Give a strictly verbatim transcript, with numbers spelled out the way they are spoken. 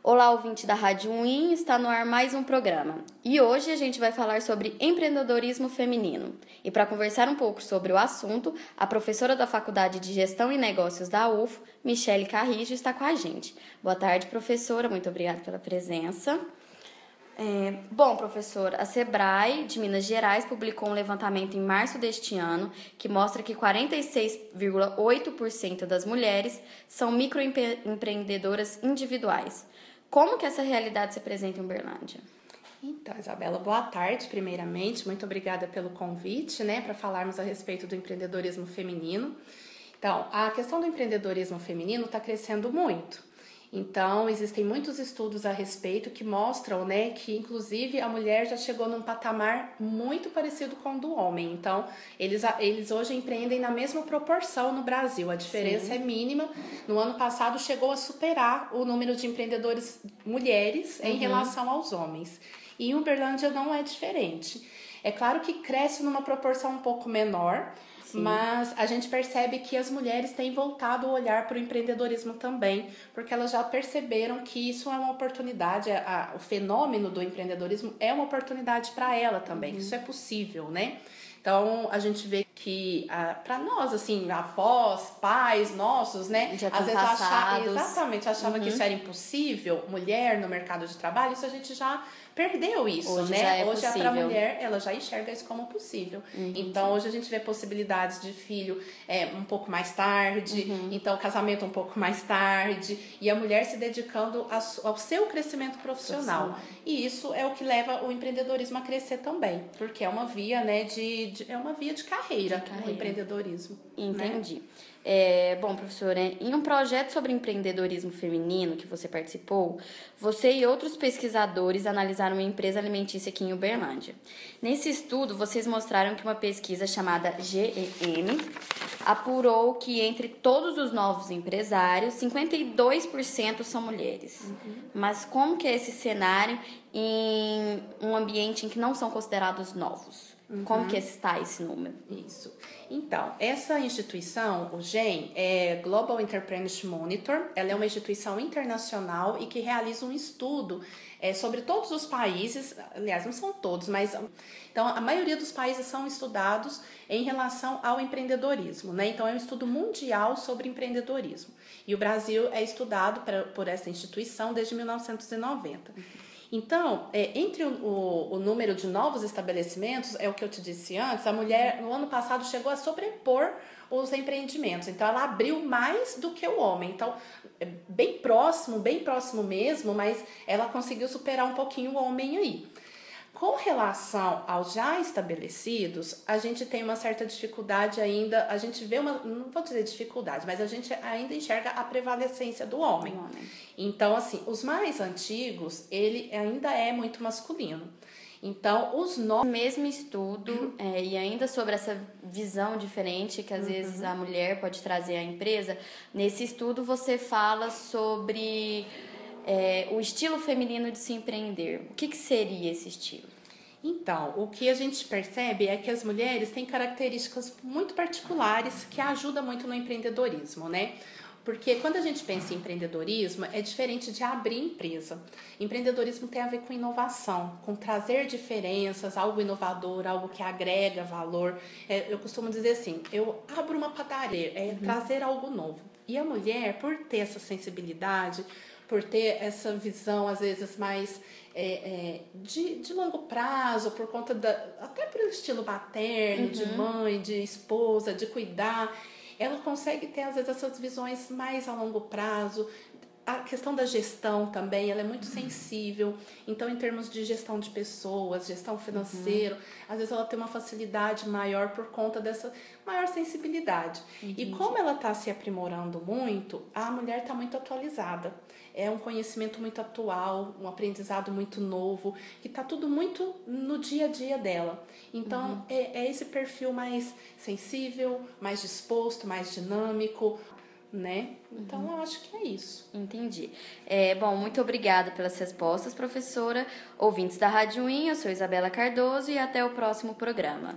Olá, ouvinte da Rádio Uin, está no ar mais um programa. E hoje a gente vai falar sobre empreendedorismo feminino. E para conversar um pouco sobre o assunto, a professora da Faculdade de Gestão e Negócios da U F, Michele Carrijo, está com a gente. Boa tarde, professora. Muito obrigada pela presença. É, bom, professora, a Sebrae de Minas Gerais publicou um levantamento em março deste ano que mostra que quarenta e seis vírgula oito por cento das mulheres são microempreendedoras individuais. Como que essa realidade se apresenta em Uberlândia? Então, Isabela, boa tarde, primeiramente. Muito obrigada pelo convite, né, para falarmos a respeito do empreendedorismo feminino. Então, a questão do empreendedorismo feminino está crescendo muito. Então, existem muitos estudos a respeito que mostram, né, que inclusive a mulher já chegou num patamar muito parecido com o do homem. Então, eles, eles hoje empreendem na mesma proporção no Brasil. A diferença Sim. é mínima. No ano passado chegou a superar o número de empreendedores mulheres uhum. em relação aos homens. E em Uberlândia não é diferente. É claro que cresce numa proporção um pouco menor, Sim. mas a gente percebe que as mulheres têm voltado o olhar para o empreendedorismo também, porque elas já perceberam que isso é uma oportunidade, a, a, o fenômeno do empreendedorismo é uma oportunidade para ela também, uhum. que isso é possível, né? Então, a gente vê que, para nós, assim, avós, pais nossos, né? Já às vezes achava, passados. exatamente, achava uhum. que isso era impossível, mulher no mercado de trabalho, isso a gente já perdeu isso, hoje né? Já é hoje, para a mulher, ela já enxerga isso como possível. Uhum. Então, hoje a gente vê possibilidades de filho é, um pouco mais tarde, uhum. então, casamento um pouco mais tarde, e a mulher se dedicando a, ao seu crescimento profissional. profissional. E isso é o que leva o empreendedorismo a crescer também, porque é uma via, né, de, de é uma via de carreira, de carreira. O empreendedorismo. Entendi. Né? É, bom, professora, em um projeto sobre empreendedorismo feminino que você participou, você e outros pesquisadores analisaram uma empresa alimentícia aqui em Uberlândia. Nesse estudo, vocês mostraram que uma pesquisa chamada G E M apurou que entre todos os novos empresários, cinquenta e dois por cento são mulheres. Uhum. Mas como que é esse cenário em um ambiente em que não são considerados novos? Uhum. Como que está esse número? Isso. Então, essa instituição, o G E M, é Global Entrepreneurship Monitor, ela é uma instituição internacional e que realiza um estudo é, sobre todos os países, aliás, não são todos, mas então, a maioria dos países são estudados em relação ao empreendedorismo, né? Então, é um estudo mundial sobre empreendedorismo. E o Brasil é estudado pra, por essa instituição desde mil novecentos e noventa. Uhum. Então, é, entre o, o, o número de novos estabelecimentos, é o que eu te disse antes, a mulher no ano passado chegou a sobrepor os empreendimentos. Então, ela abriu mais do que o homem. Então, é bem próximo, bem próximo mesmo, mas ela conseguiu superar um pouquinho o homem aí. Com relação aos já estabelecidos, a gente tem uma certa dificuldade ainda, a gente vê uma, não vou dizer dificuldade, mas a gente ainda enxerga a prevalecência do homem. Do homem. Então, assim, os mais antigos, ele ainda é muito masculino. Então, os novos... Mesmo estudo, é, e ainda sobre essa visão diferente que às uhum. vezes a mulher pode trazer à empresa, nesse estudo você fala sobre... É, o estilo feminino de se empreender. O que, que seria esse estilo? Então, o que a gente percebe é que as mulheres têm características muito particulares que ajudam muito no empreendedorismo, né? Porque quando a gente pensa em empreendedorismo, é diferente de abrir empresa. Empreendedorismo tem a ver com inovação, com trazer diferenças, algo inovador, algo que agrega valor. É, eu costumo dizer assim, eu abro uma padaria, é uhum. trazer algo novo. E a mulher, por ter essa sensibilidade, por ter essa visão, às vezes, mais é, é, de, de longo prazo, por conta da... até pelo estilo materno, uhum. de mãe, de esposa, de cuidar, ela consegue ter, às vezes, essas visões mais a longo prazo. A questão da gestão também, ela é muito sensível. Então, em termos de gestão de pessoas, gestão financeira, uhum. às vezes ela tem uma facilidade maior por conta dessa maior sensibilidade. Entendi. E como ela está se aprimorando muito, a mulher está muito atualizada. É um conhecimento muito atual, um aprendizado muito novo, que está tudo muito no dia a dia dela. Então, uhum. é, é esse perfil mais sensível, mais disposto, mais dinâmico, né? Então, uhum. eu acho que é isso. Entendi. É, bom, muito obrigada pelas respostas, professora. Ouvintes da Rádio Uin, eu sou Isabela Cardoso e até o próximo programa.